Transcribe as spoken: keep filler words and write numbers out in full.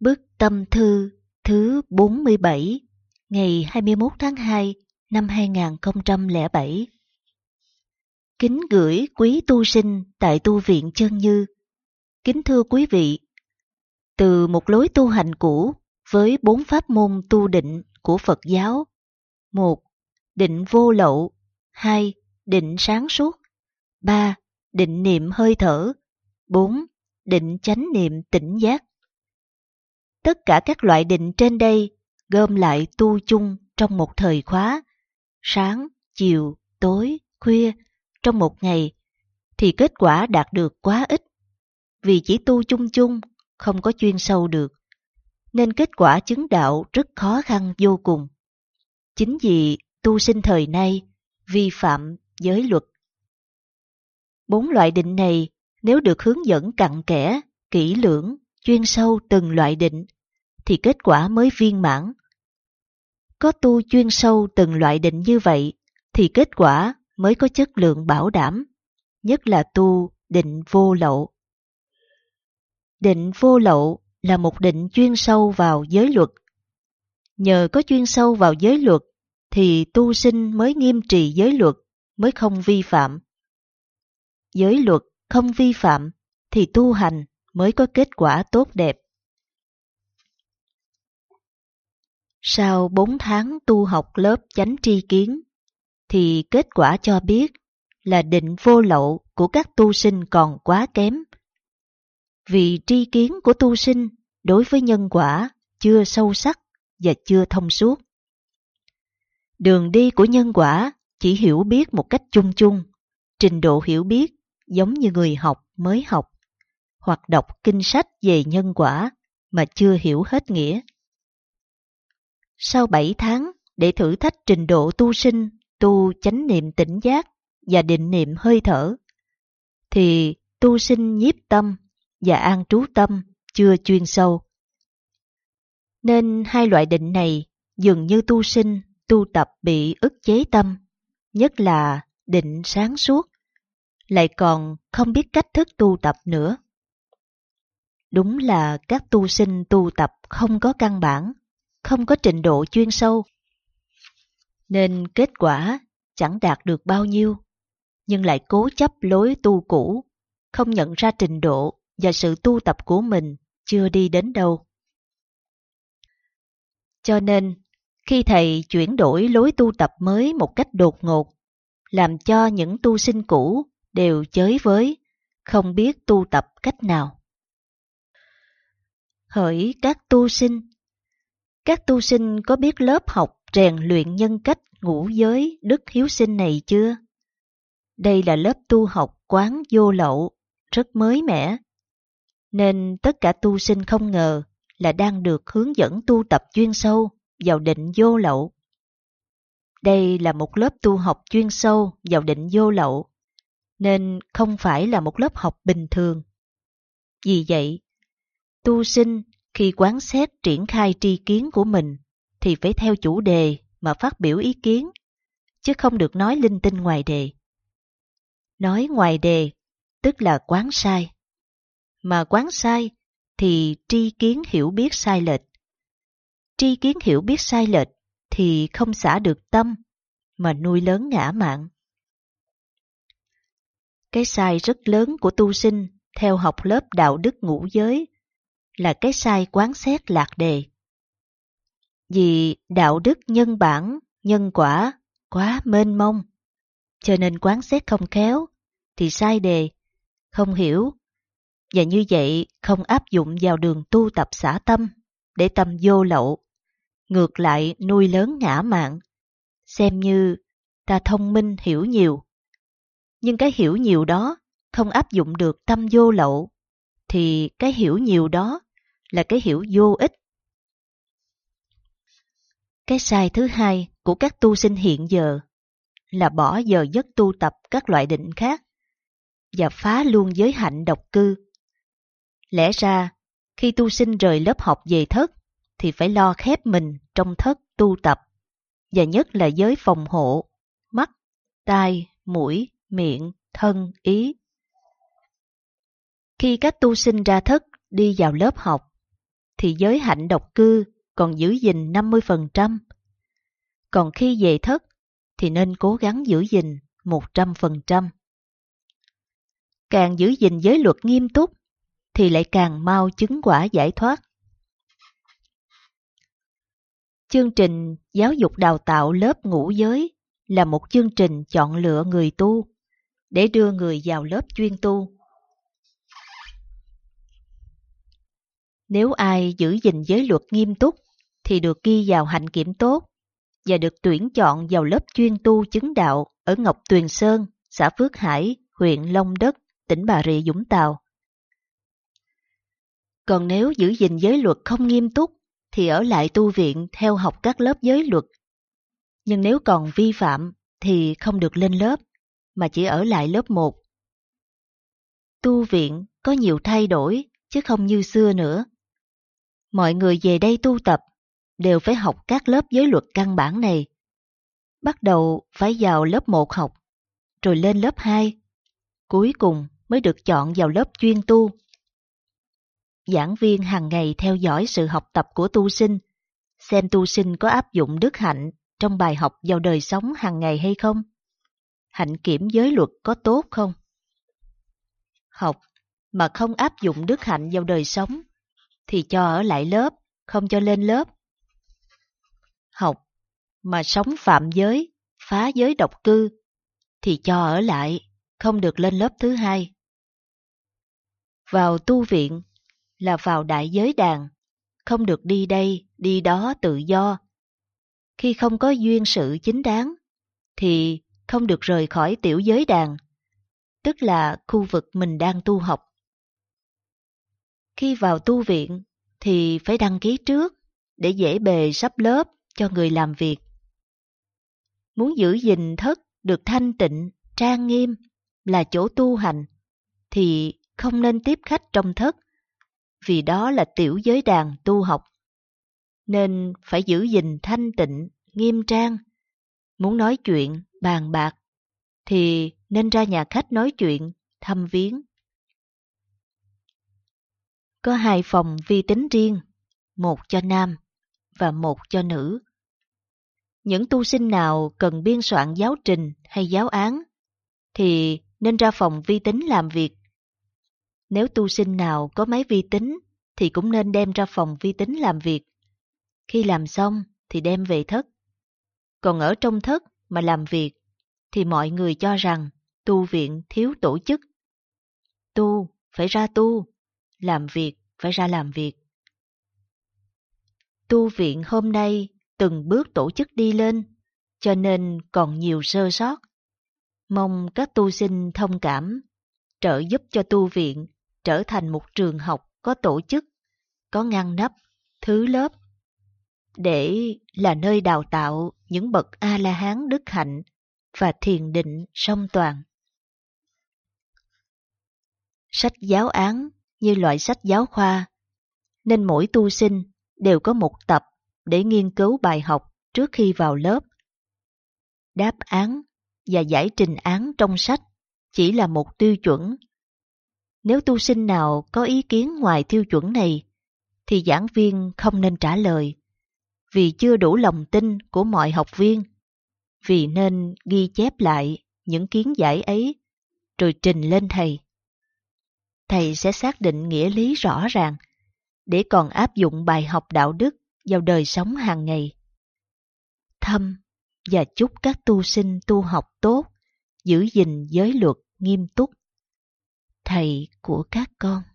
Bức tâm thư thứ bốn mươi bảy, ngày hai mươi mốt tháng hai năm hai nghìn không trăm lẻ bảy. Kính gửi quý tu sinh tại tu viện Chân Như. Kính thưa quý vị, từ một lối tu hành cũ với bốn pháp môn tu định của Phật giáo: một. Định vô lậu. Hai. Định sáng suốt. Ba. Định niệm hơi thở. Bốn. Định chánh niệm tỉnh giác. Tất cả các loại định trên đây gom lại tu chung trong một thời khóa, sáng, chiều, tối, khuya, trong một ngày, thì kết quả đạt được quá ít. Vì chỉ tu chung chung, không có chuyên sâu được, nên kết quả chứng đạo rất khó khăn vô cùng. Chính vì tu sinh thời nay vi phạm giới luật. Bốn loại định này nếu được hướng dẫn cặn kẽ, kỹ lưỡng, chuyên sâu từng loại định, thì kết quả mới viên mãn. Có tu chuyên sâu từng loại định như vậy, thì kết quả mới có chất lượng bảo đảm, nhất là tu định vô lậu. Định vô lậu là một định chuyên sâu vào giới luật. Nhờ có chuyên sâu vào giới luật, thì tu sinh mới nghiêm trì giới luật, mới không vi phạm. Giới luật không vi phạm, thì tu hành mới có kết quả tốt đẹp. Sau bốn tháng tu học lớp chánh tri kiến, thì kết quả cho biết là định vô lậu của các tu sinh còn quá kém. Vì tri kiến của tu sinh đối với nhân quả chưa sâu sắc và chưa thông suốt. Đường đi của nhân quả chỉ hiểu biết một cách chung chung, trình độ hiểu biết giống như người học mới học, hoặc đọc kinh sách về nhân quả mà chưa hiểu hết nghĩa. Sau bảy tháng để thử thách trình độ tu sinh tu chánh niệm tỉnh giác và định niệm hơi thở, thì tu sinh nhiếp tâm và an trú tâm chưa chuyên sâu. Nên hai loại định này dường như tu sinh tu tập bị ức chế tâm, nhất là định sáng suốt, lại còn không biết cách thức tu tập nữa. Đúng là các tu sinh tu tập không có căn bản, không có trình độ chuyên sâu, nên kết quả chẳng đạt được bao nhiêu, nhưng lại cố chấp lối tu cũ, không nhận ra trình độ và sự tu tập của mình chưa đi đến đâu. Cho nên, khi thầy chuyển đổi lối tu tập mới một cách đột ngột, làm cho những tu sinh cũ đều chới với, không biết tu tập cách nào. Hỡi các tu sinh, các tu sinh có biết lớp học rèn luyện nhân cách ngũ giới đức hiếu sinh này chưa? Đây là lớp tu học quán vô lậu, rất mới mẻ, nên tất cả tu sinh không ngờ là đang được hướng dẫn tu tập chuyên sâu vào định vô lậu. Đây là một lớp tu học chuyên sâu vào định vô lậu, nên không phải là một lớp học bình thường. Vì vậy, tu sinh khi quán xét triển khai tri kiến của mình thì phải theo chủ đề mà phát biểu ý kiến, chứ không được nói linh tinh ngoài đề. Nói ngoài đề tức là quán sai. Mà quán sai thì tri kiến hiểu biết sai lệch. Tri kiến hiểu biết sai lệch thì không xả được tâm mà nuôi lớn ngã mạn. Cái sai rất lớn của tu sinh theo học lớp đạo đức ngũ giới là cái sai quán xét lạc đề. Vì đạo đức nhân bản, nhân quả quá mênh mông, cho nên quán xét không khéo thì sai đề, không hiểu, và như vậy không áp dụng vào đường tu tập xả tâm để tâm vô lậu, ngược lại nuôi lớn ngã mạn, xem như ta thông minh hiểu nhiều. Nhưng cái hiểu nhiều đó không áp dụng được tâm vô lậu, thì cái hiểu nhiều đó là cái hiểu vô ích. Cái sai thứ hai của các tu sinh hiện giờ là bỏ giờ giấc tu tập các loại định khác và phá luôn giới hạnh độc cư. Lẽ ra, khi tu sinh rời lớp học về thất thì phải lo khép mình trong thất tu tập, và nhất là giới phòng hộ, mắt, tai, mũi, miệng, thân, ý. Khi các tu sinh ra thất đi vào lớp học, thì giới hạnh độc cư còn giữ gìn năm mươi phần trăm. Còn khi về thất thì nên cố gắng giữ gìn một trăm phần trăm. Càng giữ gìn giới luật nghiêm túc thì lại càng mau chứng quả giải thoát. Chương trình giáo dục đào tạo lớp ngũ giới là một chương trình chọn lựa người tu để đưa người vào lớp chuyên tu. Nếu ai giữ gìn giới luật nghiêm túc thì được ghi vào hạnh kiểm tốt và được tuyển chọn vào lớp chuyên tu chứng đạo ở Ngọc Tuyền Sơn, xã Phước Hải, huyện Long Đất, tỉnh Bà Rịa Vũng Tàu. Còn nếu giữ gìn giới luật không nghiêm túc thì ở lại tu viện theo học các lớp giới luật. Nhưng nếu còn vi phạm thì không được lên lớp, mà chỉ ở lại lớp một. Tu viện có nhiều thay đổi chứ không như xưa nữa. Mọi người về đây tu tập đều phải học các lớp giới luật căn bản này. Bắt đầu phải vào lớp một học, rồi lên lớp hai, cuối cùng mới được chọn vào lớp chuyên tu. Giảng viên hàng ngày theo dõi sự học tập của tu sinh, xem tu sinh có áp dụng đức hạnh trong bài học vào đời sống hàng ngày hay không. Hạnh kiểm giới luật có tốt không? Học mà không áp dụng đức hạnh vào đời sống thì cho ở lại lớp, không cho lên lớp. Học mà sống phạm giới, phá giới độc cư thì cho ở lại, không được lên lớp thứ hai. Vào tu viện là vào đại giới đàn, không được đi đây, đi đó tự do. Khi không có duyên sự chính đáng, thì không được rời khỏi tiểu giới đàn, tức là khu vực mình đang tu học. Khi vào tu viện thì phải đăng ký trước để dễ bề sắp lớp cho người làm việc. Muốn giữ gìn thất được thanh tịnh, trang nghiêm là chỗ tu hành, thì không nên tiếp khách trong thất, vì đó là tiểu giới đàn tu học. Nên phải giữ gìn thanh tịnh, nghiêm trang. Muốn nói chuyện, bàn bạc, thì nên ra nhà khách nói chuyện, thăm viếng. Có hai phòng vi tính riêng, một cho nam và một cho nữ. Những tu sinh nào cần biên soạn giáo trình hay giáo án thì nên ra phòng vi tính làm việc. Nếu tu sinh nào có máy vi tính thì cũng nên đem ra phòng vi tính làm việc. Khi làm xong thì đem về thất. Còn ở trong thất mà làm việc thì mọi người cho rằng tu viện thiếu tổ chức. Tu phải ra tu, làm việc phải ra làm việc. Tu viện hôm nay từng bước tổ chức đi lên, cho nên còn nhiều sơ sót. Mong các tu sinh thông cảm, trợ giúp cho tu viện trở thành một trường học có tổ chức, có ngăn nắp, thứ lớp, để là nơi đào tạo những bậc A-la-hán đức hạnh và thiền định song toàn. Sách giáo án như loại sách giáo khoa, nên mỗi tu sinh đều có một tập để nghiên cứu bài học trước khi vào lớp. Đáp án và giải trình án trong sách chỉ là một tiêu chuẩn. Nếu tu sinh nào có ý kiến ngoài tiêu chuẩn này, thì giảng viên không nên trả lời, vì chưa đủ lòng tin của mọi học viên, vì nên ghi chép lại những kiến giải ấy, rồi trình lên thầy. Thầy sẽ xác định nghĩa lý rõ ràng, để còn áp dụng bài học đạo đức vào đời sống hàng ngày. Thăm và chúc các tu sinh tu học tốt, giữ gìn giới luật nghiêm túc. Thầy của các con.